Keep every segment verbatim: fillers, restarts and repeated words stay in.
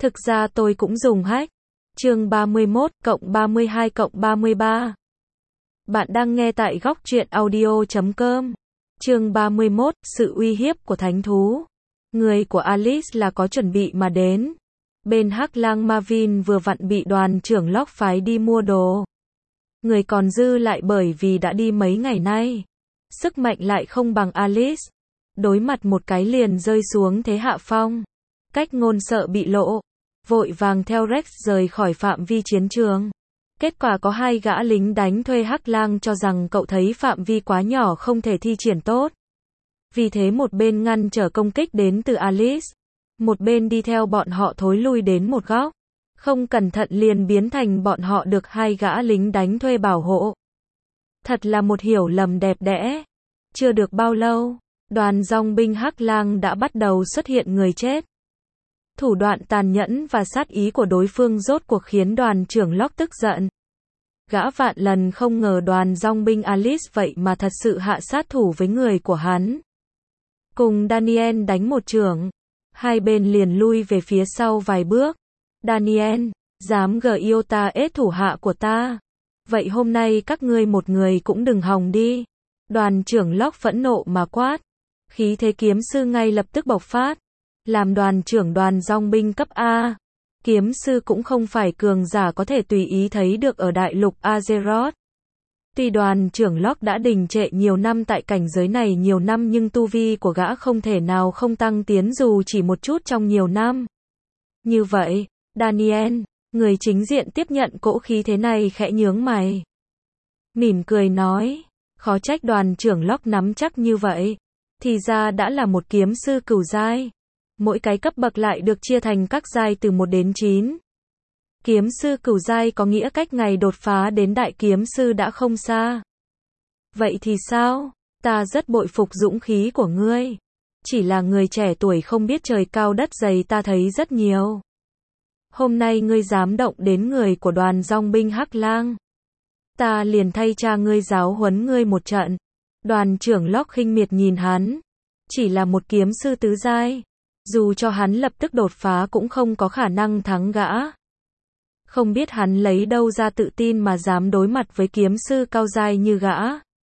Thực ra tôi cũng dùng hack. Chương ba mươi mốt cộng ba mươi hai cộng ba mươi ba. Bạn đang nghe tại góc truyện audio chấm com. Chương ba mươi mốt, sự uy hiếp của thánh thú. Người của Alice là có chuẩn bị mà đến. Bên Hắc Lang Marvin vừa vặn bị đoàn trưởng Locke phái đi mua đồ. Người còn dư lại bởi vì đã đi mấy ngày nay. Sức mạnh lại không bằng Alice. Đối mặt một cái liền rơi xuống thế hạ phong. Cách ngôn sợ bị lộ. Vội vàng theo Rex rời khỏi phạm vi chiến trường. Kết quả có hai gã lính đánh thuê Hắc Lang cho rằng cậu thấy phạm vi quá nhỏ không thể thi triển tốt. Vì thế một bên ngăn trở công kích đến từ Alice. Một bên đi theo bọn họ thối lui đến một góc. Không cẩn thận liền biến thành bọn họ được hai gã lính đánh thuê bảo hộ. Thật là một hiểu lầm đẹp đẽ. Chưa được bao lâu, đoàn dòng binh Hắc Lang đã bắt đầu xuất hiện người chết. Thủ đoạn tàn nhẫn và sát ý của đối phương rốt cuộc khiến đoàn trưởng Locke tức giận. Gã vạn lần không ngờ đoàn dòng binh Alice vậy mà thật sự hạ sát thủ với người của hắn. Cùng Daniel đánh một chưởng, hai bên liền lui về phía sau vài bước. Daniel, dám gờ yêu ta ết thủ hạ của ta. Vậy hôm nay các ngươi một người cũng đừng hòng đi. Đoàn trưởng Locke phẫn nộ mà quát. Khí thế kiếm sư ngay lập tức bộc phát. Làm đoàn trưởng đoàn dòng binh cấp A, kiếm sư cũng không phải cường giả có thể tùy ý thấy được ở đại lục Azeroth. Tuy đoàn trưởng Locke đã đình trệ nhiều năm tại cảnh giới này nhiều năm nhưng tu vi của gã không thể nào không tăng tiến dù chỉ một chút trong nhiều năm. Như vậy, Daniel, người chính diện tiếp nhận cỗ khí thế này khẽ nhướng mày. Mỉm cười nói, khó trách đoàn trưởng Locke nắm chắc như vậy. Thì ra đã là một kiếm sư cửu giai. Mỗi cái cấp bậc lại được chia thành các giai từ một đến chín. Kiếm sư cửu giai có nghĩa cách ngày đột phá đến đại kiếm sư đã không xa. Vậy thì sao? Ta rất bội phục dũng khí của ngươi. Chỉ là người trẻ tuổi không biết trời cao đất dày ta thấy rất nhiều. Hôm nay ngươi dám động đến người của đoàn dòng binh Hắc Lang. Ta liền thay cha ngươi giáo huấn ngươi một trận. Đoàn trưởng Locke khinh miệt nhìn hắn. Chỉ là một kiếm sư tứ giai. Dù cho hắn lập tức đột phá cũng không có khả năng thắng gã. Không biết hắn lấy đâu ra tự tin mà dám đối mặt với kiếm sư cao giai như gã.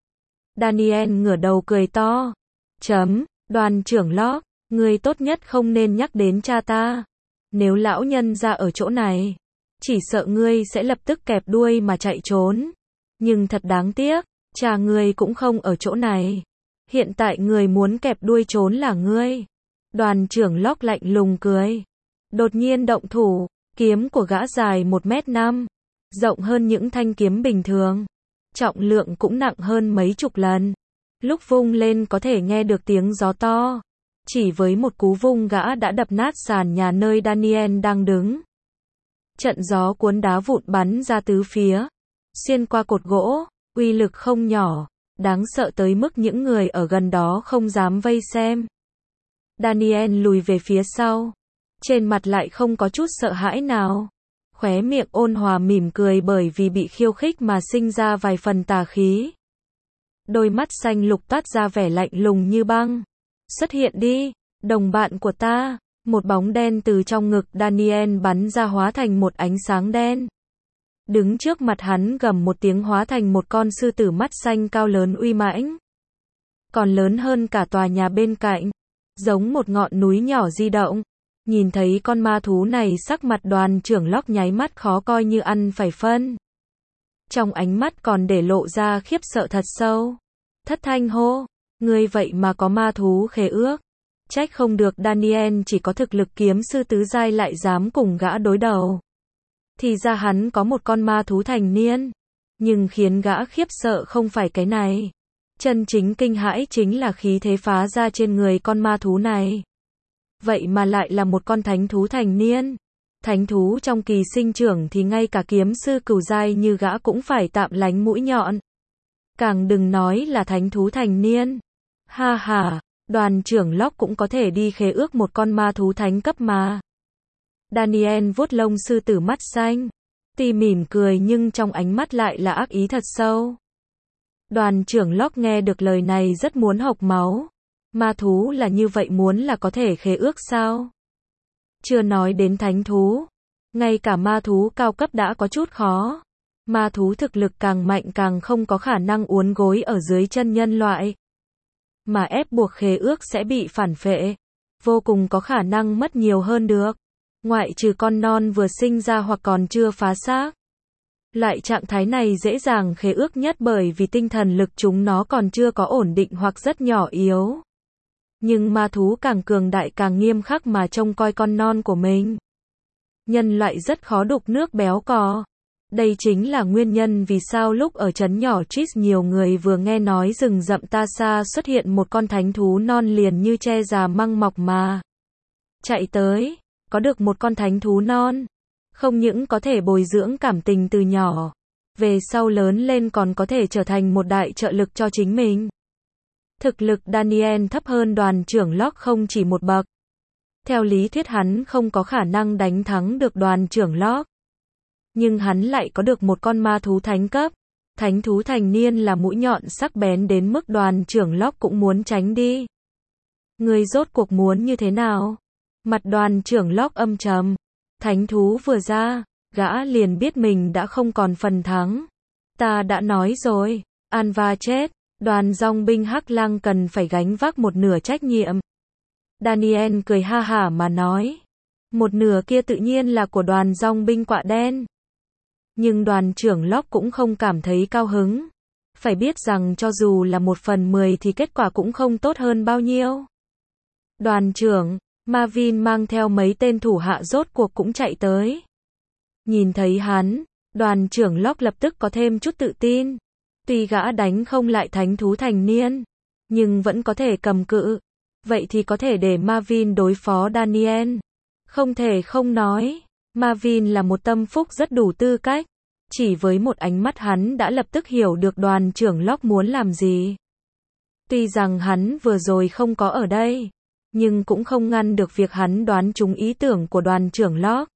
Daniel ngửa đầu cười to. Chấm, đoàn trưởng Locke, ngươi tốt nhất không nên nhắc đến cha ta. Nếu lão nhân ra ở chỗ này, chỉ sợ ngươi sẽ lập tức kẹp đuôi mà chạy trốn. Nhưng thật đáng tiếc, cha ngươi cũng không ở chỗ này. Hiện tại người muốn kẹp đuôi trốn là ngươi. Đoàn trưởng Locke lạnh lùng cười. Đột nhiên động thủ, kiếm của gã dài một mét năm, rộng hơn những thanh kiếm bình thường. Trọng lượng cũng nặng hơn mấy chục lần. Lúc vung lên có thể nghe được tiếng gió to. Chỉ với một cú vung gã đã đập nát sàn nhà nơi Daniel đang đứng. Trận gió cuốn đá vụn bắn ra tứ phía. Xuyên qua cột gỗ, uy lực không nhỏ, đáng sợ tới mức những người ở gần đó không dám vây xem. Daniel lùi về phía sau. Trên mặt lại không có chút sợ hãi nào. Khóe miệng ôn hòa mỉm cười bởi vì bị khiêu khích mà sinh ra vài phần tà khí. Đôi mắt xanh lục toát ra vẻ lạnh lùng như băng. Xuất hiện đi, đồng bạn của ta. Một bóng đen từ trong ngực Daniel bắn ra hóa thành một ánh sáng đen. Đứng trước mặt hắn gầm một tiếng hóa thành một con sư tử mắt xanh cao lớn uy mãnh. Còn lớn hơn cả tòa nhà bên cạnh. Giống một ngọn núi nhỏ di động. Nhìn thấy con ma thú này sắc mặt đoàn trưởng Locke nháy mắt khó coi như ăn phải phân. Trong ánh mắt còn để lộ ra khiếp sợ thật sâu. Thất thanh hô, ngươi vậy mà có ma thú khế ước. Trách không được Daniel chỉ có thực lực kiếm sư tứ giai lại dám cùng gã đối đầu. Thì ra hắn có một con ma thú thành niên. Nhưng khiến gã khiếp sợ không phải cái này. Chân chính kinh hãi chính là khí thế phá ra trên người con ma thú này. Vậy mà lại là một con thánh thú thành niên. Thánh thú trong kỳ sinh trưởng thì ngay cả kiếm sư cửu giai như gã cũng phải tạm lánh mũi nhọn. Càng đừng nói là thánh thú thành niên. Ha ha, đoàn trưởng Locke cũng có thể đi khế ước một con ma thú thánh cấp mà. Daniel vuốt lông sư tử mắt xanh. Tuy mỉm cười nhưng trong ánh mắt lại là ác ý thật sâu. Đoàn trưởng Locke nghe được lời này rất muốn hộc máu. Ma thú là như vậy muốn là có thể khế ước sao? Chưa nói đến thánh thú. Ngay cả ma thú cao cấp đã có chút khó. Ma thú thực lực càng mạnh càng không có khả năng uốn gối ở dưới chân nhân loại. Mà ép buộc khế ước sẽ bị phản phệ. Vô cùng có khả năng mất nhiều hơn được. Ngoại trừ con non vừa sinh ra hoặc còn chưa phá xác. Loại trạng thái này dễ dàng khế ước nhất bởi vì tinh thần lực chúng nó còn chưa có ổn định hoặc rất nhỏ yếu. Nhưng ma thú càng cường đại càng nghiêm khắc mà trông coi con non của mình. Nhân loại rất khó đục nước béo cò. Đây chính là nguyên nhân vì sao lúc ở trấn nhỏ Tris nhiều người vừa nghe nói rừng rậm Ta Xa xuất hiện một con thánh thú non liền như tre già măng mọc mà chạy tới. Có được một con thánh thú non, không những có thể bồi dưỡng cảm tình từ nhỏ, về sau lớn lên còn có thể trở thành một đại trợ lực cho chính mình. Thực lực Daniel thấp hơn đoàn trưởng Locke không chỉ một bậc. Theo lý thuyết hắn không có khả năng đánh thắng được đoàn trưởng Locke. Nhưng hắn lại có được một con ma thú thánh cấp. Thánh thú thành niên là mũi nhọn sắc bén đến mức đoàn trưởng Locke cũng muốn tránh đi. Người rốt cuộc muốn như thế nào? Mặt đoàn trưởng Locke âm trầm. Thánh thú vừa ra, gã liền biết mình đã không còn phần thắng. Ta đã nói rồi, Anva chết, đoàn dòng binh Hắc Lang cần phải gánh vác một nửa trách nhiệm. Daniel cười ha hả mà nói. Một nửa kia tự nhiên là của đoàn dòng binh Quạ Đen. Nhưng đoàn trưởng Locke cũng không cảm thấy cao hứng. Phải biết rằng cho dù là một phần mười thì kết quả cũng không tốt hơn bao nhiêu. Đoàn trưởng, Marvin mang theo mấy tên thủ hạ rốt cuộc cũng chạy tới. Nhìn thấy hắn, đoàn trưởng Locke lập tức có thêm chút tự tin. Tuy gã đánh không lại thánh thú thành niên, nhưng vẫn có thể cầm cự. Vậy thì có thể để Marvin đối phó Daniel. Không thể không nói, Marvin là một tâm phúc rất đủ tư cách. Chỉ với một ánh mắt hắn đã lập tức hiểu được đoàn trưởng Locke muốn làm gì. Tuy rằng hắn vừa rồi không có ở đây, nhưng cũng không ngăn được việc hắn đoán trúng ý tưởng của đoàn trưởng Locke.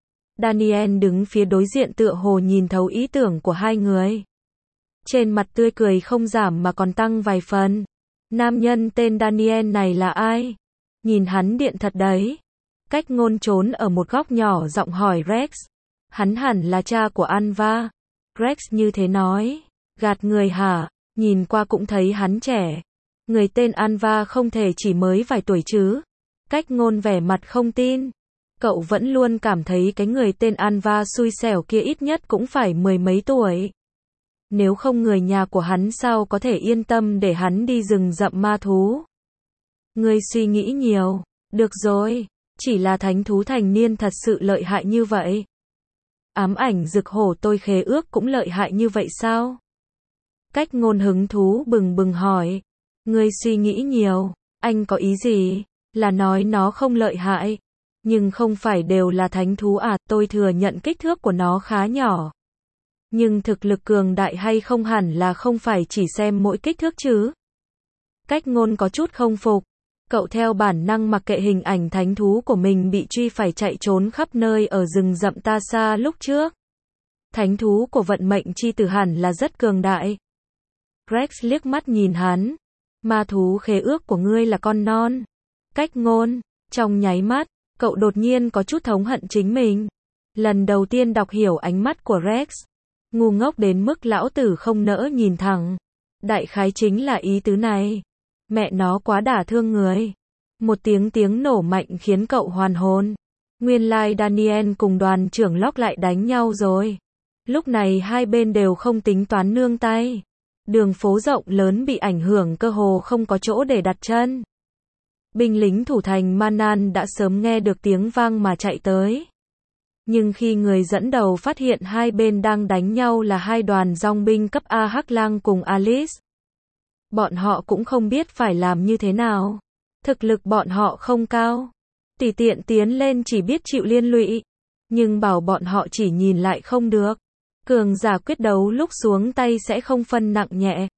Daniel đứng phía đối diện tựa hồ nhìn thấu ý tưởng của hai người. Trên mặt tươi cười không giảm mà còn tăng vài phần. Nam nhân tên Daniel này là ai? Nhìn hắn điện thật đấy. Cách ngôn trốn ở một góc nhỏ giọng hỏi Rex. Hắn hẳn là cha của Anva. Rex như thế nói. Gạt người hả? Nhìn qua cũng thấy hắn trẻ. Người tên Anva không thể chỉ mới vài tuổi chứ. Cách ngôn vẻ mặt không tin. Cậu vẫn luôn cảm thấy cái người tên Anva xui xẻo kia ít nhất cũng phải mười mấy tuổi. Nếu không người nhà của hắn sao có thể yên tâm để hắn đi rừng rậm ma thú. Ngươi suy nghĩ nhiều. Được rồi. Chỉ là thánh thú thành niên thật sự lợi hại như vậy. Ám ảnh rực hổ tôi khế ước cũng lợi hại như vậy sao? Cách ngôn hứng thú bừng bừng hỏi. Ngươi suy nghĩ nhiều. Anh có ý gì? Là nói nó không lợi hại. Nhưng không phải đều là thánh thú à? Tôi thừa nhận kích thước của nó khá nhỏ. Nhưng thực lực cường đại hay không hẳn là không phải chỉ xem mỗi kích thước chứ. Cách ngôn có chút không phục. Cậu theo bản năng mặc kệ hình ảnh thánh thú của mình bị truy phải chạy trốn khắp nơi ở rừng rậm Ta Xa lúc trước. Thánh thú của vận mệnh chi tử hẳn là rất cường đại. Rex liếc mắt nhìn hắn. Ma thú khế ước của ngươi là con non. Cách ngôn, trong nháy mắt, cậu đột nhiên có chút thống hận chính mình. Lần đầu tiên đọc hiểu ánh mắt của Rex. Ngu ngốc đến mức lão tử không nỡ nhìn thẳng. Đại khái chính là ý tứ này. Mẹ nó quá đả thương người. Một tiếng tiếng nổ mạnh khiến cậu hoàn hồn. Nguyên lai Daniel cùng đoàn trưởng Locke lại đánh nhau rồi. Lúc này hai bên đều không tính toán nương tay. Đường phố rộng lớn bị ảnh hưởng cơ hồ không có chỗ để đặt chân. Binh lính thủ thành Manan đã sớm nghe được tiếng vang mà chạy tới. Nhưng khi người dẫn đầu phát hiện hai bên đang đánh nhau là hai đoàn dòng binh cấp A Hắc Lang cùng Alice. Bọn họ cũng không biết phải làm như thế nào. Thực lực bọn họ không cao. Tùy tiện tiến lên chỉ biết chịu liên lụy. Nhưng bảo bọn họ chỉ nhìn lại không được. Cường giả quyết đấu lúc xuống tay sẽ không phân nặng nhẹ.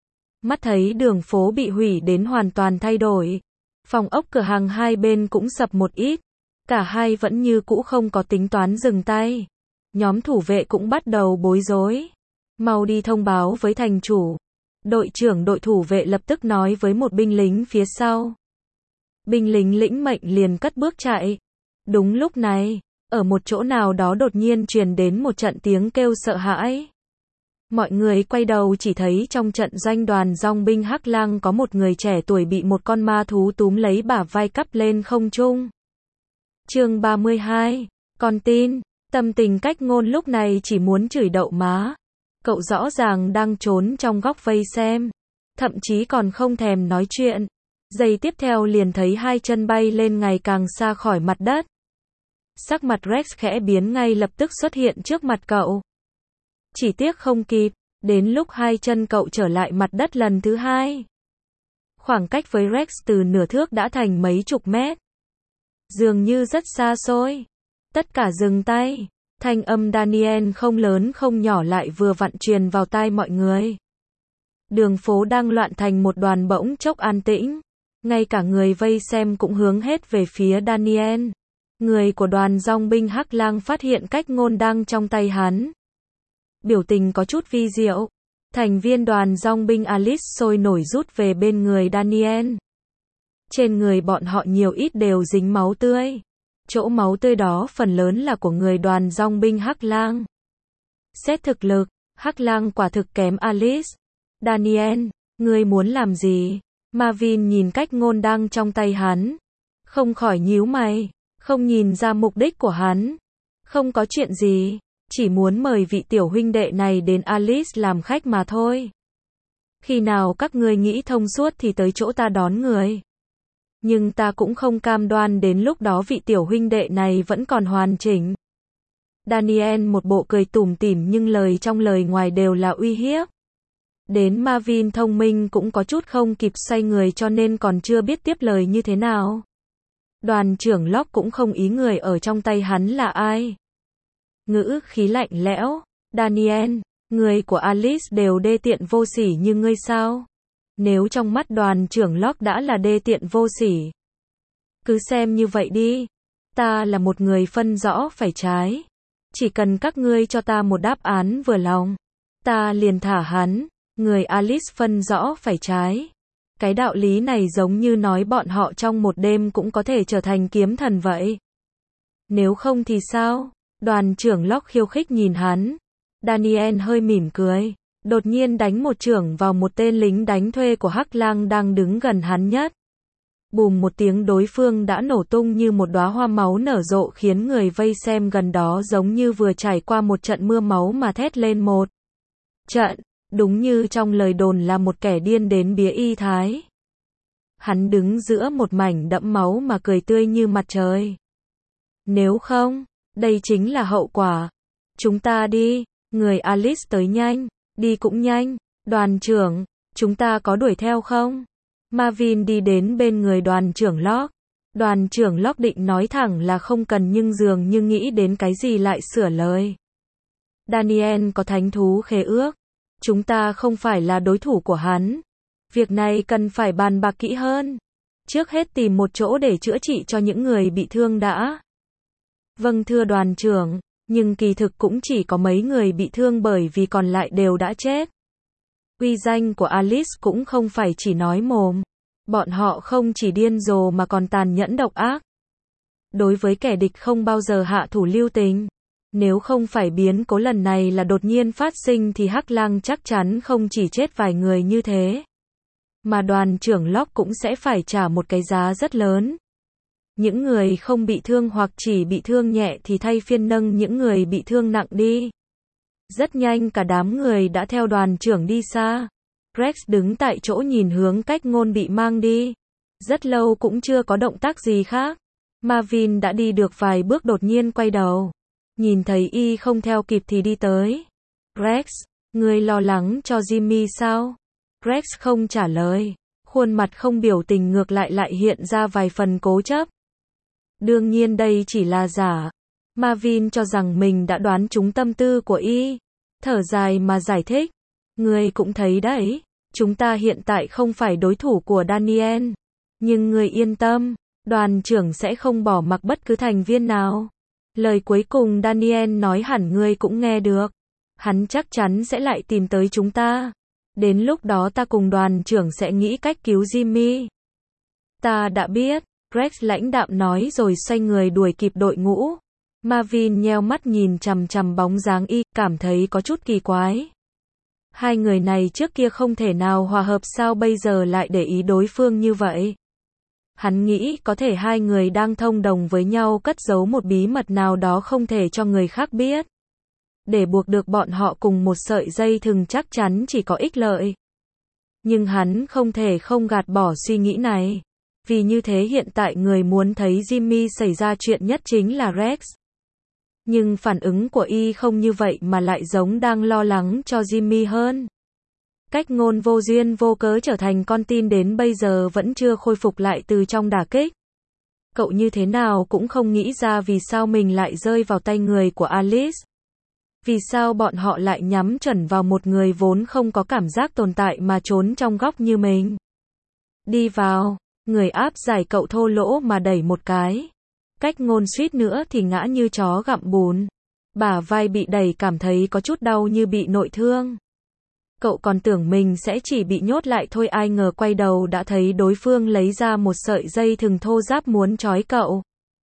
Mắt thấy đường phố bị hủy đến hoàn toàn thay đổi. Phòng ốc cửa hàng hai bên cũng sập một ít. Cả hai vẫn như cũ không có tính toán dừng tay. Nhóm thủ vệ cũng bắt đầu bối rối. Mau đi thông báo với thành chủ. Đội trưởng đội thủ vệ lập tức nói với một binh lính phía sau. Binh lính lĩnh mệnh liền cất bước chạy. Đúng lúc này, ở một chỗ nào đó đột nhiên truyền đến một trận tiếng kêu sợ hãi. Mọi người quay đầu chỉ thấy trong trận doanh đoàn dòng binh Hắc Lang có một người trẻ tuổi bị một con ma thú túm lấy bả vai cắp lên không trung. Chương ba mươi hai, con tin, tâm tình Cách Ngôn lúc này chỉ muốn chửi đậu má. Cậu rõ ràng đang trốn trong góc vây xem, thậm chí còn không thèm nói chuyện. Giây tiếp theo liền thấy hai chân bay lên ngày càng xa khỏi mặt đất. Sắc mặt Rex khẽ biến ngay lập tức xuất hiện trước mặt cậu. Chỉ tiếc không kịp, đến lúc hai chân cậu trở lại mặt đất lần thứ hai. Khoảng cách với Rex từ nửa thước đã thành mấy chục mét. Dường như rất xa xôi. Tất cả dừng tay. Thanh âm Daniel không lớn không nhỏ lại vừa vặn truyền vào tai mọi người. Đường phố đang loạn thành một đoàn bỗng chốc an tĩnh. Ngay cả người vây xem cũng hướng hết về phía Daniel. Người của đoàn dòng binh Hắc Lang phát hiện Cách Ngôn đang trong tay hắn. Biểu tình có chút vi diệu. Thành viên đoàn dòng binh Alice sôi nổi rút về bên người Daniel. Trên người bọn họ nhiều ít đều dính máu tươi. Chỗ máu tươi đó phần lớn là của người đoàn dòng binh Hắc Lang. Xét thực lực, Hắc Lang quả thực kém Alice. Daniel, ngươi muốn làm gì? Marvin nhìn Cách Ngôn đang trong tay hắn. Không khỏi nhíu mày, không nhìn ra mục đích của hắn. Không có chuyện gì, chỉ muốn mời vị tiểu huynh đệ này đến Alice làm khách mà thôi. Khi nào các ngươi nghĩ thông suốt thì tới chỗ ta đón người. Nhưng ta cũng không cam đoan đến lúc đó vị tiểu huynh đệ này vẫn còn hoàn chỉnh. Daniel một bộ cười tủm tỉm nhưng lời trong lời ngoài đều là uy hiếp. Đến Marvin thông minh cũng có chút không kịp xoay người cho nên còn chưa biết tiếp lời như thế nào. Đoàn trưởng Locke cũng không ý người ở trong tay hắn là ai. Ngữ khí lạnh lẽo. Daniel, người của Alice đều đê tiện vô sỉ như ngươi sao? Nếu trong mắt đoàn trưởng Locke đã là đê tiện vô sỉ, cứ xem như vậy đi. Ta là một người phân rõ phải trái. Chỉ cần các ngươi cho ta một đáp án vừa lòng, ta liền thả hắn. Người Alice phân rõ phải trái. Cái đạo lý này giống như nói bọn họ trong một đêm cũng có thể trở thành kiếm thần vậy. Nếu không thì sao? Đoàn trưởng Locke khiêu khích nhìn hắn. Daniel hơi mỉm cười. Đột nhiên đánh một chưởng vào một tên lính đánh thuê của Hắc Lang đang đứng gần hắn nhất. Bùm một tiếng đối phương đã nổ tung như một đóa hoa máu nở rộ khiến người vây xem gần đó giống như vừa trải qua một trận mưa máu mà thét lên một trận. Đúng như trong lời đồn là một kẻ điên đến bía y thái. Hắn đứng giữa một mảnh đẫm máu mà cười tươi như mặt trời. Nếu không, đây chính là hậu quả. Chúng ta đi, người Alice tới nhanh, đi cũng nhanh. Đoàn trưởng, chúng ta có đuổi theo không? Marvin đi đến bên người đoàn trưởng Locke. Đoàn trưởng Locke định nói thẳng là không cần nhưng dường như nghĩ đến cái gì lại sửa lời. Daniel có thánh thú khế ước. Chúng ta không phải là đối thủ của hắn. Việc này cần phải bàn bạc kỹ hơn. Trước hết tìm một chỗ để chữa trị cho những người bị thương đã. Vâng thưa đoàn trưởng, nhưng kỳ thực cũng chỉ có mấy người bị thương bởi vì còn lại đều đã chết. Uy danh của Alice cũng không phải chỉ nói mồm. Bọn họ không chỉ điên rồ mà còn tàn nhẫn độc ác. Đối với kẻ địch không bao giờ hạ thủ lưu tình. Nếu không phải biến cố lần này là đột nhiên phát sinh thì Hắc Lang chắc chắn không chỉ chết vài người như thế. Mà đoàn trưởng Locke cũng sẽ phải trả một cái giá rất lớn. Những người không bị thương hoặc chỉ bị thương nhẹ thì thay phiên nâng những người bị thương nặng đi. Rất nhanh cả đám người đã theo đoàn trưởng đi xa. Rex đứng tại chỗ nhìn hướng Cách Ngôn bị mang đi. Rất lâu cũng chưa có động tác gì khác. Marvin đã đi được vài bước đột nhiên quay đầu. Nhìn thấy y không theo kịp thì đi tới. Rex, ngươi lo lắng cho Jimmy sao? Rex không trả lời. Khuôn mặt không biểu tình ngược lại lại hiện ra vài phần cố chấp. Đương nhiên đây chỉ là giả. Marvin cho rằng mình đã đoán trúng tâm tư của y. Thở dài mà giải thích. Ngươi cũng thấy đấy. Chúng ta hiện tại không phải đối thủ của Daniel. Nhưng ngươi yên tâm. Đoàn trưởng sẽ không bỏ mặc bất cứ thành viên nào. Lời cuối cùng Daniel nói hẳn ngươi cũng nghe được. Hắn chắc chắn sẽ lại tìm tới chúng ta. Đến lúc đó ta cùng đoàn trưởng sẽ nghĩ cách cứu Jimmy. Ta đã biết. Rex lãnh đạm nói rồi xoay người đuổi kịp đội ngũ. Marvin nheo mắt nhìn chằm chằm bóng dáng y, cảm thấy có chút kỳ quái. Hai người này trước kia không thể nào hòa hợp, sao bây giờ lại để ý đối phương như vậy? Hắn nghĩ có thể hai người đang thông đồng với nhau cất giấu một bí mật nào đó không thể cho người khác biết. Để buộc được bọn họ cùng một sợi dây thừng chắc chắn chỉ có ích lợi. Nhưng hắn không thể không gạt bỏ suy nghĩ này. Vì như thế hiện tại người muốn thấy Jimmy xảy ra chuyện nhất chính là Rex. Nhưng phản ứng của y không như vậy mà lại giống đang lo lắng cho Jimmy hơn. Cách ngôn vô duyên vô cớ trở thành con tin đến bây giờ vẫn chưa khôi phục lại từ trong đả kích. Cậu như thế nào cũng không nghĩ ra vì sao mình lại rơi vào tay người của Alice. Vì sao bọn họ lại nhắm chuẩn vào một người vốn không có cảm giác tồn tại mà trốn trong góc như mình. Đi vào, người áp giải cậu thô lỗ mà đẩy một cái. Cách ngôn suýt nữa thì ngã như chó gặm bùn. Bả vai bị đẩy cảm thấy có chút đau như bị nội thương. Cậu còn tưởng mình sẽ chỉ bị nhốt lại thôi, ai ngờ quay đầu đã thấy đối phương lấy ra một sợi dây thừng thô ráp muốn trói cậu.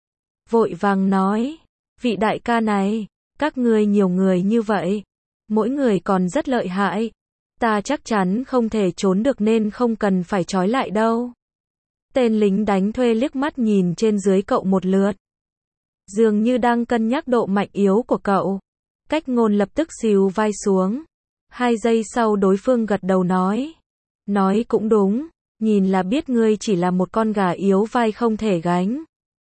Vội vàng nói, vị đại ca này, các ngươi nhiều người như vậy, mỗi người còn rất lợi hại. Ta chắc chắn không thể trốn được nên không cần phải trói lại đâu. Tên lính đánh thuê liếc mắt nhìn trên dưới cậu một lượt. Dường như đang cân nhắc độ mạnh yếu của cậu. Cách ngôn lập tức xìu vai xuống. Hai giây sau đối phương gật đầu nói. Nói cũng đúng, nhìn là biết ngươi chỉ là một con gà yếu vai không thể gánh.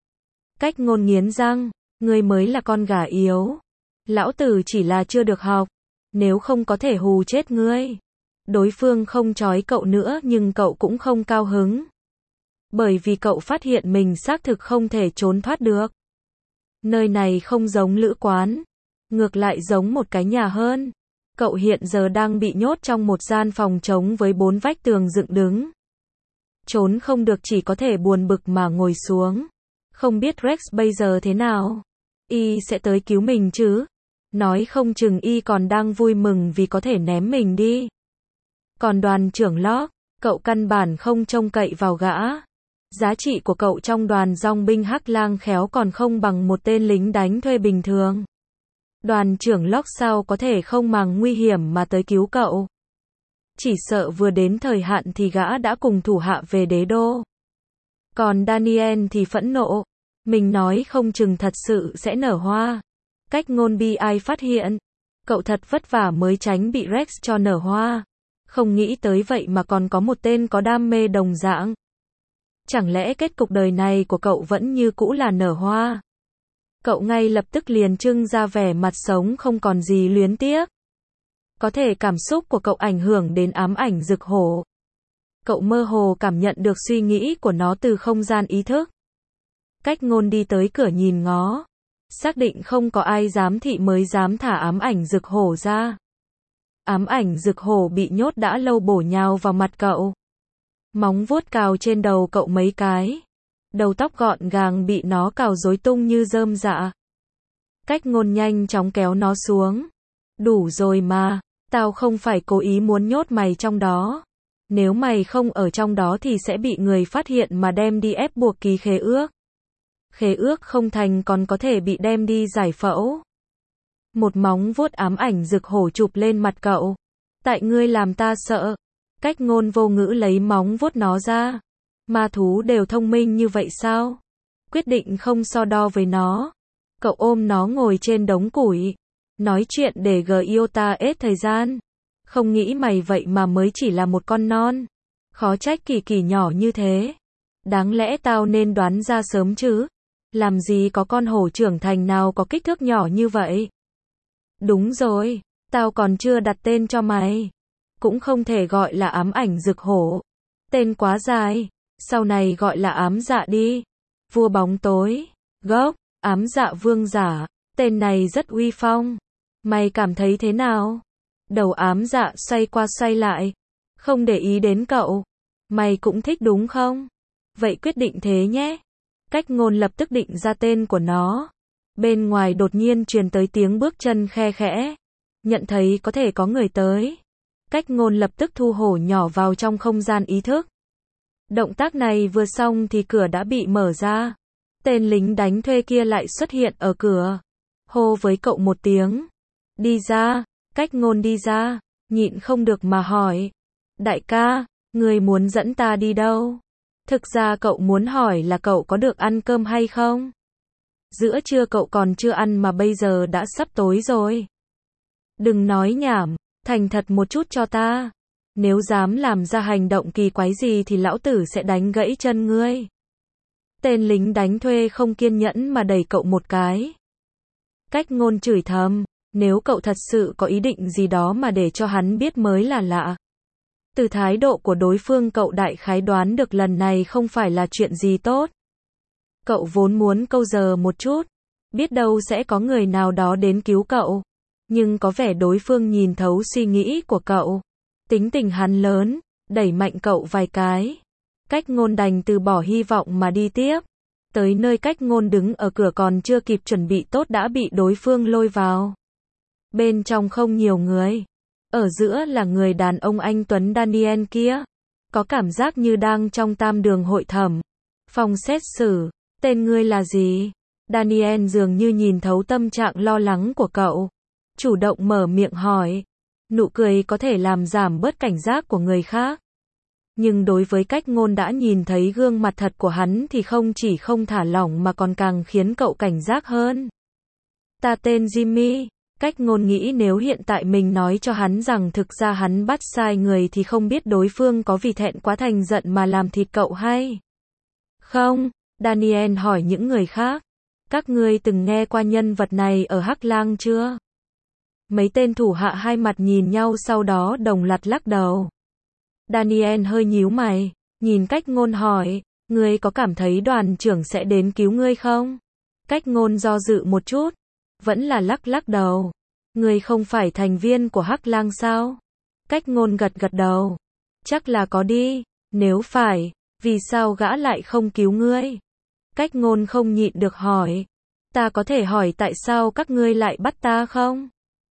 Cách ngôn nghiến răng, ngươi mới là con gà yếu. Lão tử chỉ là chưa được học, nếu không có thể hù chết ngươi. Đối phương không trói cậu nữa nhưng cậu cũng không cao hứng. Bởi vì cậu phát hiện mình xác thực không thể trốn thoát được. Nơi này không giống lữ quán, ngược lại giống một cái nhà hơn. Cậu hiện giờ đang bị nhốt trong một gian phòng trống với bốn vách tường dựng đứng. Trốn không được chỉ có thể buồn bực mà ngồi xuống. Không biết Rex bây giờ thế nào? Y sẽ tới cứu mình chứ? Nói không chừng y còn đang vui mừng vì có thể ném mình đi. Còn đoàn trưởng Locke, cậu căn bản không trông cậy vào gã. Giá trị của cậu trong đoàn dòng binh Hắc Lang khéo còn không bằng một tên lính đánh thuê bình thường. Đoàn trưởng Locke sao có thể không màng nguy hiểm mà tới cứu cậu. Chỉ sợ vừa đến thời hạn thì gã đã cùng thủ hạ về đế đô. Còn Daniel thì phẫn nộ. Mình nói không chừng thật sự sẽ nở hoa. Cách ngôn bi ai phát hiện. Cậu thật vất vả mới tránh bị Rex cho nở hoa. Không nghĩ tới vậy mà còn có một tên có đam mê đồng dạng. Chẳng lẽ kết cục đời này của cậu vẫn như cũ là nở hoa? Cậu ngay lập tức liền trưng ra vẻ mặt sống không còn gì luyến tiếc. Có thể cảm xúc của cậu ảnh hưởng đến ám ảnh rực hổ. Cậu mơ hồ cảm nhận được suy nghĩ của nó từ không gian ý thức. Cách ngôn đi tới cửa nhìn ngó. Xác định không có ai giám thị mới dám thả ám ảnh rực hổ ra. Ám ảnh rực hổ bị nhốt đã lâu bổ nhào vào mặt cậu. Móng vuốt cào trên đầu cậu mấy cái. Đầu tóc gọn gàng bị nó cào rối tung như rơm rạ. Cách ngôn nhanh chóng kéo nó xuống. Đủ rồi mà, tao không phải cố ý muốn nhốt mày trong đó. Nếu mày không ở trong đó thì sẽ bị người phát hiện mà đem đi ép buộc ký khế ước. Khế ước không thành còn có thể bị đem đi giải phẫu. Một móng vuốt ám ảnh rực hổ chụp lên mặt cậu. Tại ngươi làm ta sợ. Cách ngôn vô ngữ lấy móng vuốt nó ra. Ma thú đều thông minh như vậy sao? Quyết định không so đo với nó. Cậu ôm nó ngồi trên đống củi. Nói chuyện để Giota ết thời gian. Không nghĩ mày vậy mà mới chỉ là một con non. Khó trách Kỳ Kỳ nhỏ như thế. Đáng lẽ tao nên đoán ra sớm chứ. Làm gì có con hổ trưởng thành nào có kích thước nhỏ như vậy. Đúng rồi, tao còn chưa đặt tên cho mày. Cũng không thể gọi là ám ảnh rực hổ. Tên quá dài. Sau này gọi là ám dạ đi. Vua bóng tối. Gốc. Ám dạ vương giả. Tên này rất uy phong. Mày cảm thấy thế nào? Đầu ám dạ xoay qua xoay lại. Không để ý đến cậu. Mày cũng thích đúng không? Vậy quyết định thế nhé. Cách ngôn lập tức định ra tên của nó. Bên ngoài đột nhiên truyền tới tiếng bước chân khe khẽ. Nhận thấy có thể có người tới. Cách ngôn lập tức thu hổ nhỏ vào trong không gian ý thức. Động tác này vừa xong thì cửa đã bị mở ra. Tên lính đánh thuê kia lại xuất hiện ở cửa. Hô với cậu một tiếng. Đi ra, Cách Ngôn đi ra, nhịn không được mà hỏi. Đại ca, người muốn dẫn ta đi đâu? Thực ra cậu muốn hỏi là cậu có được ăn cơm hay không? Giữa trưa cậu còn chưa ăn mà bây giờ đã sắp tối rồi. Đừng nói nhảm, thành thật một chút cho ta. Nếu dám làm ra hành động kỳ quái gì thì lão tử sẽ đánh gãy chân ngươi. Tên lính đánh thuê không kiên nhẫn mà đẩy cậu một cái. Cách Ngôn chửi thầm, nếu cậu thật sự có ý định gì đó mà để cho hắn biết mới là lạ. Từ thái độ của đối phương cậu đại khái đoán được lần này không phải là chuyện gì tốt. Cậu vốn muốn câu giờ một chút, biết đâu sẽ có người nào đó đến cứu cậu. Nhưng có vẻ đối phương nhìn thấu suy nghĩ của cậu. Tính tình hắn lớn, đẩy mạnh cậu vài cái. Cách Ngôn đành từ bỏ hy vọng mà đi tiếp. Tới nơi Cách Ngôn đứng ở cửa còn chưa kịp chuẩn bị tốt đã bị đối phương lôi vào. Bên trong không nhiều người. Ở giữa là người đàn ông anh tuấn Daniel kia. Có cảm giác như đang trong tam đường hội thẩm. Phòng xét xử, tên ngươi là gì? Daniel dường như nhìn thấu tâm trạng lo lắng của cậu. Chủ động mở miệng hỏi. Nụ cười có thể làm giảm bớt cảnh giác của người khác. Nhưng đối với Cách Ngôn đã nhìn thấy gương mặt thật của hắn thì không chỉ không thả lỏng mà còn càng khiến cậu cảnh giác hơn. Ta tên Jimmy. Cách Ngôn nghĩ nếu hiện tại mình nói cho hắn rằng thực ra hắn bắt sai người thì không biết đối phương có vì thẹn quá thành giận mà làm thịt cậu hay không. Daniel hỏi những người khác. Các ngươi từng nghe qua nhân vật này ở Hắc Lang chưa? Mấy tên thủ hạ hai mặt nhìn nhau sau đó đồng loạt lắc đầu. Daniel hơi nhíu mày, nhìn Cách Ngôn hỏi, ngươi có cảm thấy đoàn trưởng sẽ đến cứu ngươi không? Cách Ngôn do dự một chút, vẫn là lắc lắc đầu. Ngươi không phải thành viên của Hắc Lang sao? Cách Ngôn gật gật đầu. Chắc là có đi, nếu phải, vì sao gã lại không cứu ngươi? Cách Ngôn không nhịn được hỏi. Ta có thể hỏi tại sao các ngươi lại bắt ta không?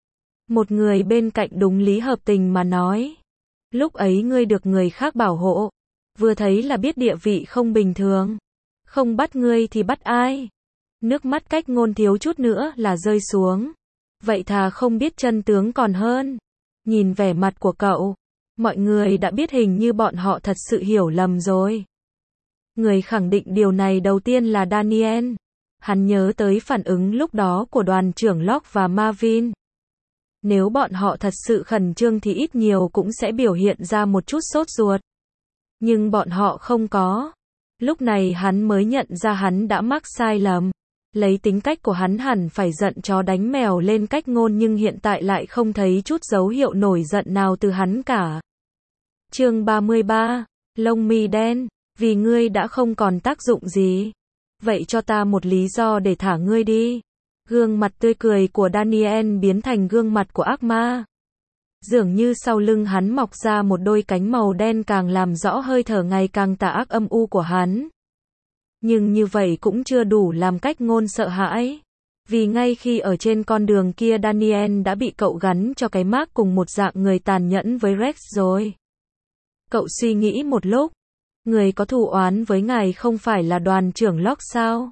Một người bên cạnh đúng lý hợp tình mà nói. Lúc ấy ngươi được người khác bảo hộ. Vừa thấy là biết địa vị không bình thường. Không bắt ngươi thì bắt ai? Nước mắt Cách Ngôn thiếu chút nữa là rơi xuống. Vậy thà không biết chân tướng còn hơn. Nhìn vẻ mặt của cậu, mọi người đã biết hình như bọn họ thật sự hiểu lầm rồi. Người khẳng định điều này đầu tiên là Daniel. Hắn nhớ tới phản ứng lúc đó của đoàn trưởng Locke và Marvin. Nếu bọn họ thật sự khẩn trương thì ít nhiều cũng sẽ biểu hiện ra một chút sốt ruột. Nhưng bọn họ không có. Lúc này hắn mới nhận ra hắn đã mắc sai lầm. Lấy tính cách của hắn hẳn phải giận chó đánh mèo lên Cách Ngôn nhưng hiện tại lại không thấy chút dấu hiệu nổi giận nào từ hắn cả. Chương ba mươi ba. Lông mi đen. Vì ngươi đã không còn tác dụng gì. Vậy cho ta một lý do để thả ngươi đi. Gương mặt tươi cười của Daniel biến thành gương mặt của ác ma. Dường như sau lưng hắn mọc ra một đôi cánh màu đen càng làm rõ hơi thở ngày càng tà ác âm u của hắn. Nhưng như vậy cũng chưa đủ làm Cách Ngôn sợ hãi. Vì ngay khi ở trên con đường kia Daniel đã bị cậu gắn cho cái mác cùng một dạng người tàn nhẫn với Rex rồi. Cậu suy nghĩ một lúc. Người có thù oán với ngài không phải là đoàn trưởng Locke sao?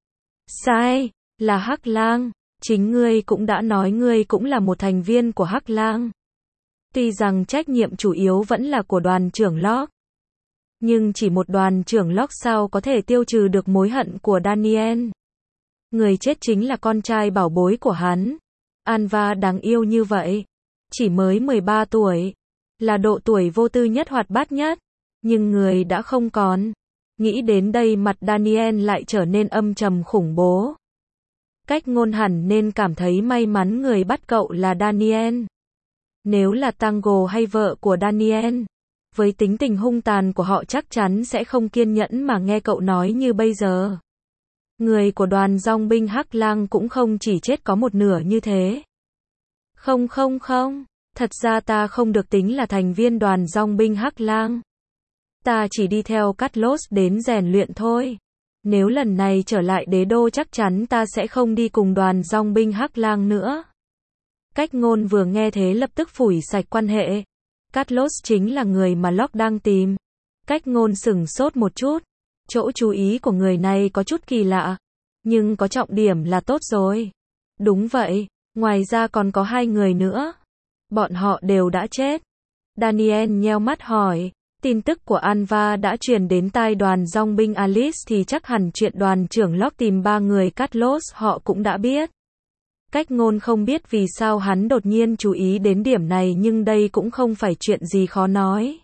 Sai, là Hắc Lang. Chính ngươi cũng đã nói ngươi cũng là một thành viên của Hắc Lang. Tuy rằng trách nhiệm chủ yếu vẫn là của đoàn trưởng Locke. Nhưng chỉ một đoàn trưởng Locke sao có thể tiêu trừ được mối hận của Daniel. Người chết chính là con trai bảo bối của hắn. Anva đáng yêu như vậy. Chỉ mới mười ba tuổi. Là độ tuổi vô tư nhất hoạt bát nhất. Nhưng người đã không còn. Nghĩ đến đây mặt Daniel lại trở nên âm trầm khủng bố. Cách Ngôn hẳn nên cảm thấy may mắn người bắt cậu là Daniel. Nếu là Tango hay vợ của Daniel, với tính tình hung tàn của họ chắc chắn sẽ không kiên nhẫn mà nghe cậu nói như bây giờ. Người của đoàn dòng binh Hắc Lang cũng không chỉ chết có một nửa như thế. Không không không, thật ra ta không được tính là thành viên đoàn dòng binh Hắc Lang. Ta chỉ đi theo Carlos đến rèn luyện thôi. Nếu lần này trở lại đế đô chắc chắn ta sẽ không đi cùng đoàn dòng binh Hắc Lang nữa. Cách Ngôn vừa nghe thế lập tức phủi sạch quan hệ. Carlos chính là người mà Locke đang tìm. Cách Ngôn sửng sốt một chút. Chỗ chú ý của người này có chút kỳ lạ. Nhưng có trọng điểm là tốt rồi. Đúng vậy, ngoài ra còn có hai người nữa. Bọn họ đều đã chết. Daniel nheo mắt hỏi. Tin tức của Anva đã truyền đến tai đoàn dòng binh Alice thì chắc hẳn chuyện đoàn trưởng Locke tìm ba người Carlos họ cũng đã biết. Cách Ngôn không biết vì sao hắn đột nhiên chú ý đến điểm này nhưng đây cũng không phải chuyện gì khó nói.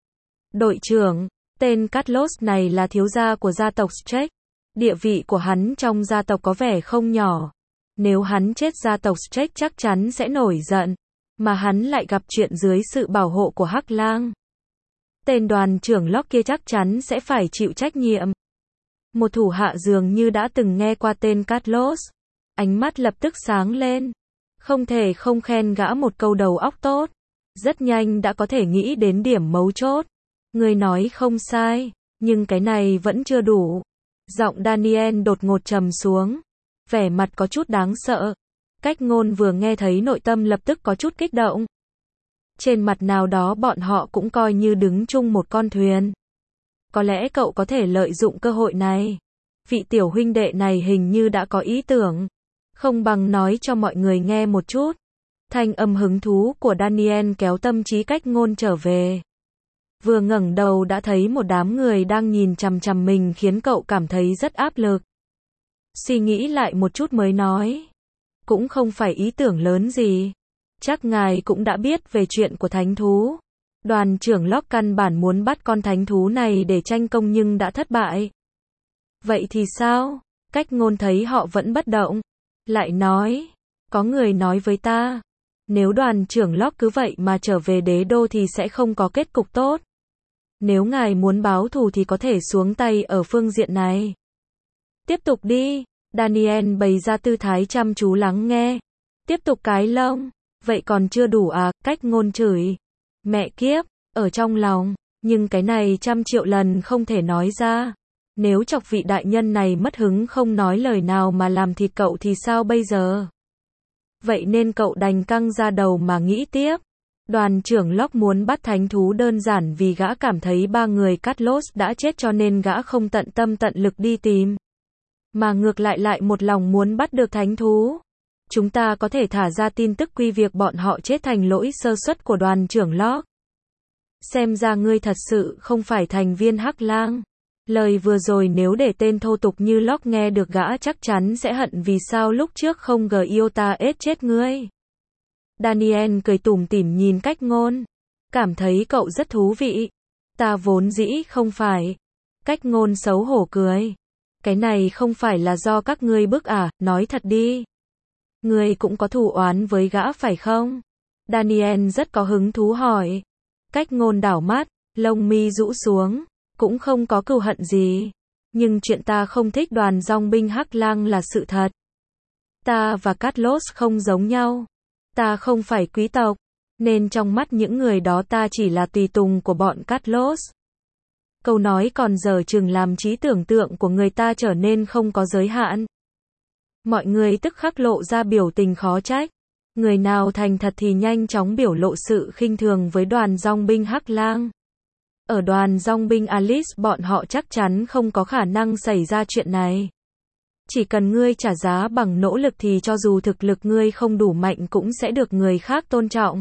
Đội trưởng, tên Carlos này là thiếu gia của gia tộc Strake. Địa vị của hắn trong gia tộc có vẻ không nhỏ. Nếu hắn chết gia tộc Strake chắc chắn sẽ nổi giận. Mà hắn lại gặp chuyện dưới sự bảo hộ của Hắc Lang. Tên đoàn trưởng Locke kia chắc chắn sẽ phải chịu trách nhiệm. Một thủ hạ dường như đã từng nghe qua tên Carlos. Ánh mắt lập tức sáng lên. Không thể không khen gã một câu đầu óc tốt. Rất nhanh đã có thể nghĩ đến điểm mấu chốt. Người nói không sai, nhưng cái này vẫn chưa đủ. Giọng Daniel đột ngột trầm xuống. Vẻ mặt có chút đáng sợ. Cách Ngôn vừa nghe thấy nội tâm lập tức có chút kích động. Trên mặt nào đó bọn họ cũng coi như đứng chung một con thuyền. Có lẽ cậu có thể lợi dụng cơ hội này. Vị tiểu huynh đệ này hình như đã có ý tưởng. Không bằng nói cho mọi người nghe một chút. Thanh âm hứng thú của Daniel kéo tâm trí Cách Ngôn trở về. Vừa ngẩng đầu đã thấy một đám người đang nhìn chằm chằm mình khiến cậu cảm thấy rất áp lực. Suy nghĩ lại một chút mới nói. Cũng không phải ý tưởng lớn gì. Chắc ngài cũng đã biết về chuyện của thánh thú. Đoàn trưởng Locke căn bản muốn bắt con thánh thú này để tranh công nhưng đã thất bại. Vậy thì sao? Cách Ngôn thấy họ vẫn bất động. Lại nói. Có người nói với ta. Nếu đoàn trưởng Locke cứ vậy mà trở về đế đô thì sẽ không có kết cục tốt. Nếu ngài muốn báo thù thì có thể xuống tay ở phương diện này. Tiếp tục đi. Daniel bày ra tư thái chăm chú lắng nghe. Tiếp tục cái lông. Vậy còn chưa đủ à? Cách Ngôn chửi. Mẹ kiếp. Ở trong lòng. Nhưng cái này trăm triệu lần không thể nói ra. Nếu chọc vị đại nhân này mất hứng không nói lời nào mà làm thịt cậu thì sao bây giờ? Vậy nên cậu đành căng ra đầu mà nghĩ tiếp. Đoàn trưởng Locke muốn bắt thánh thú đơn giản vì gã cảm thấy ba người Carlos đã chết cho nên gã không tận tâm tận lực đi tìm. Mà ngược lại lại một lòng muốn bắt được thánh thú. Chúng ta có thể thả ra tin tức quy việc bọn họ chết thành lỗi sơ suất của đoàn trưởng Locke. Xem ra ngươi thật sự không phải thành viên Hắc Lang. Lời vừa rồi nếu để tên thô tục như Locke nghe được gã chắc chắn sẽ hận vì sao lúc trước không gờ yêu ta ết chết ngươi. Daniel cười tủm tỉm nhìn Cách Ngôn. Cảm thấy cậu rất thú vị. Ta vốn dĩ không phải. Cách Ngôn xấu hổ cười. Cái này không phải là do các ngươi bức à, nói thật đi. Ngươi cũng có thù oán với gã phải không? Daniel rất có hứng thú hỏi. Cách Ngôn đảo mắt, lông mi rũ xuống. Cũng không có cừu hận gì. Nhưng chuyện ta không thích đoàn dòng binh Hắc Lang là sự thật. Ta và Carlos không giống nhau. Ta không phải quý tộc. Nên trong mắt những người đó ta chỉ là tùy tùng của bọn Carlos. Câu nói còn dở chừng làm trí tưởng tượng của người ta trở nên không có giới hạn. Mọi người tức khắc lộ ra biểu tình khó trách. Người nào thành thật thì nhanh chóng biểu lộ sự khinh thường với đoàn dòng binh Hắc Lang. Ở đoàn dòng binh Alice bọn họ chắc chắn không có khả năng xảy ra chuyện này. Chỉ cần ngươi trả giá bằng nỗ lực thì cho dù thực lực ngươi không đủ mạnh cũng sẽ được người khác tôn trọng.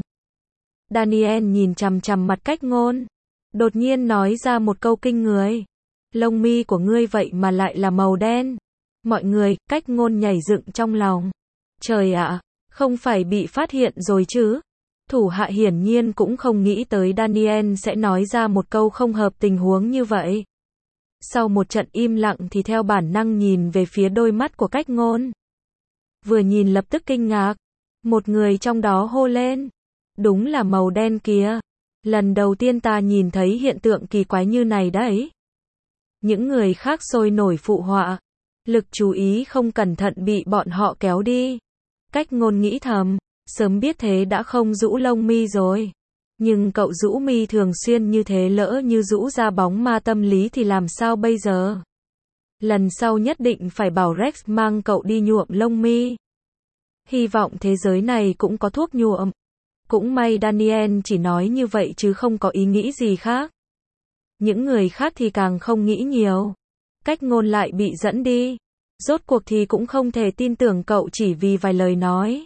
Daniel nhìn chằm chằm mặt Cách Ngôn. Đột nhiên nói ra một câu kinh người. Lông mi của ngươi vậy mà lại là màu đen. Mọi người, Cách Ngôn nhảy dựng trong lòng. Trời ạ, không phải bị phát hiện rồi chứ? Thủ hạ hiển nhiên cũng không nghĩ tới Daniel sẽ nói ra một câu không hợp tình huống như vậy. Sau một trận im lặng thì theo bản năng nhìn về phía đôi mắt của Cách Ngôn. Vừa nhìn lập tức kinh ngạc. Một người trong đó hô lên. Đúng là màu đen kìa. Lần đầu tiên ta nhìn thấy hiện tượng kỳ quái như này đấy. Những người khác sôi nổi phụ họa. Lực chú ý không cẩn thận bị bọn họ kéo đi. Cách Ngôn nghĩ thầm. Sớm biết thế đã không rũ lông mi rồi. Nhưng cậu rũ mi thường xuyên như thế lỡ như rũ ra bóng ma tâm lý thì làm sao bây giờ? Lần sau nhất định phải bảo Rex mang cậu đi nhuộm lông mi. Hy vọng thế giới này cũng có thuốc nhuộm. Cũng may Daniel chỉ nói như vậy chứ không có ý nghĩ gì khác. Những người khác thì càng không nghĩ nhiều. Cách Ngôn lại bị dẫn đi. Rốt cuộc thì cũng không thể tin tưởng cậu chỉ vì vài lời nói.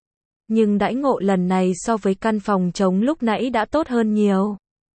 Nhưng đãi ngộ lần này so với căn phòng trống lúc nãy đã tốt hơn nhiều.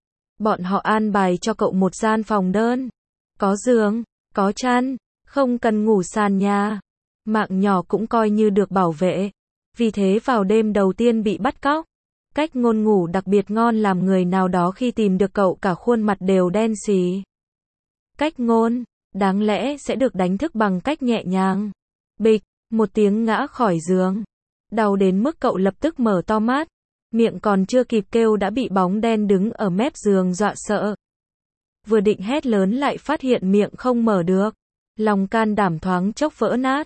Bọn họ an bài cho cậu một gian phòng đơn. Có giường, có chăn, không cần ngủ sàn nhà. Mạng nhỏ cũng coi như được bảo vệ. Vì thế vào đêm đầu tiên bị bắt cóc, Cách Ngôn ngủ đặc biệt ngon làm người nào đó khi tìm được cậu cả khuôn mặt đều đen xì. Cách Ngôn, đáng lẽ sẽ được đánh thức bằng cách nhẹ nhàng. Bịch, một tiếng ngã khỏi giường. Đau đến mức cậu lập tức mở to mắt. Miệng còn chưa kịp kêu đã bị bóng đen đứng ở mép giường dọa sợ. Vừa định hét lớn lại phát hiện miệng không mở được. Lòng can đảm thoáng chốc vỡ nát.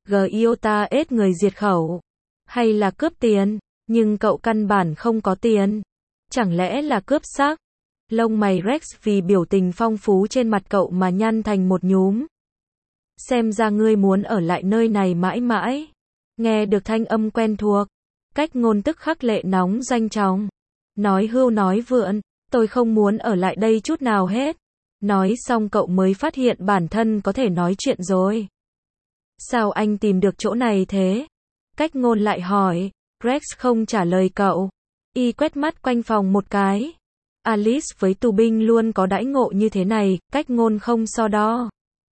Giota ết người diệt khẩu. Hay là cướp tiền, nhưng cậu căn bản không có tiền. Chẳng lẽ là cướp xác? Lông mày Rex vì biểu tình phong phú trên mặt cậu mà nhăn thành một nhúm. Xem ra ngươi muốn ở lại nơi này mãi mãi. Nghe được thanh âm quen thuộc, Cách Ngôn tức khắc lệ nóng doanh trọng. Nói hưu nói vượn, tôi không muốn ở lại đây chút nào hết. Nói xong cậu mới phát hiện bản thân có thể nói chuyện rồi. Sao anh tìm được chỗ này thế? Cách Ngôn lại hỏi. Rex không trả lời cậu. Y quét mắt quanh phòng một cái. Alice với tù binh luôn có đãi ngộ như thế này, Cách Ngôn không so đo.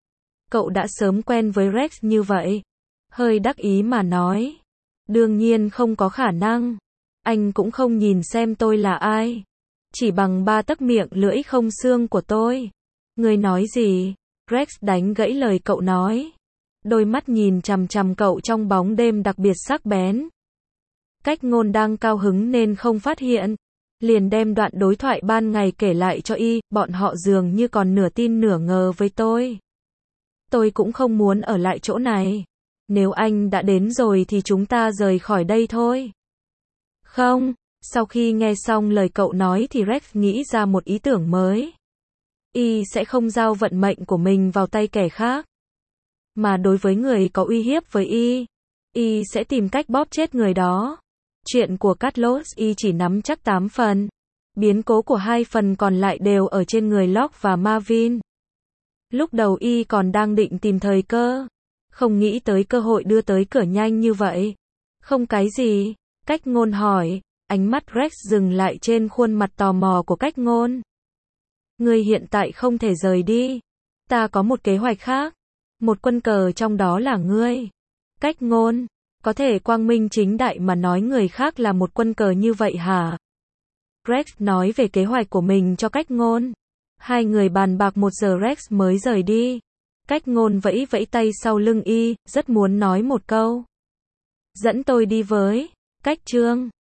Cậu đã sớm quen với Rex như vậy. Hơi đắc ý mà nói. Đương nhiên không có khả năng. Anh cũng không nhìn xem tôi là ai. Chỉ bằng ba tấc miệng lưỡi không xương của tôi. Ngươi nói gì? Rex đánh gãy lời cậu nói. Đôi mắt nhìn chằm chằm cậu trong bóng đêm đặc biệt sắc bén. Cách Ngôn đang cao hứng nên không phát hiện. Liền đem đoạn đối thoại ban ngày kể lại cho y, bọn họ dường như còn nửa tin nửa ngờ với tôi. Tôi cũng không muốn ở lại chỗ này. Nếu anh đã đến rồi thì chúng ta rời khỏi đây thôi. Không, sau khi nghe xong lời cậu nói thì Rex nghĩ ra một ý tưởng mới. Y sẽ không giao vận mệnh của mình vào tay kẻ khác. Mà đối với người có uy hiếp với Y, Y sẽ tìm cách bóp chết người đó. Chuyện của Carlos Y chỉ nắm chắc tám phần. Biến cố của hai phần còn lại đều ở trên người Locke và Marvin. Lúc đầu Y còn đang định tìm thời cơ. Không nghĩ tới cơ hội đưa tới cửa nhanh như vậy. Không cái gì? Cách Ngôn hỏi. Ánh mắt Rex dừng lại trên khuôn mặt tò mò của Cách Ngôn. Ngươi hiện tại không thể rời đi. Ta có một kế hoạch khác. Một quân cờ trong đó là ngươi. Cách Ngôn. Có thể quang minh chính đại mà nói người khác là một quân cờ như vậy hả? Rex nói về kế hoạch của mình cho Cách Ngôn. Hai người bàn bạc một giờ Rex mới rời đi. Cách Ngôn vẫy vẫy tay sau lưng Y, rất muốn nói một câu. Dẫn tôi đi với. Cách Trương.